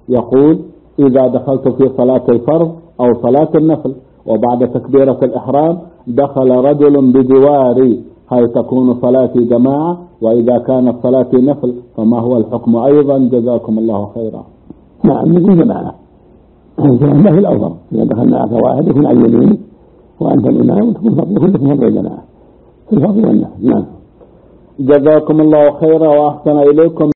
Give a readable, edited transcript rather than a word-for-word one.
يقول إذا دخلت في صلاة الفرض أو صلاة النفل وبعد تكبيرة الإحرام دخل رجل بجواري، هل تكون صلاتي جماعة؟ وإذا كانت صلاتي نفل فما هو الحكم أيضا؟ جزاكم الله خيرا. نعم نقول جماعة، النفل الأفضل، إذا دخل معك واحد يكون عن يمينك وأنت الإمام وتكون كلكم فرض جماعة في الفرض والنفل. نعم. جزاكم الله خيرا وأحسن إليكم.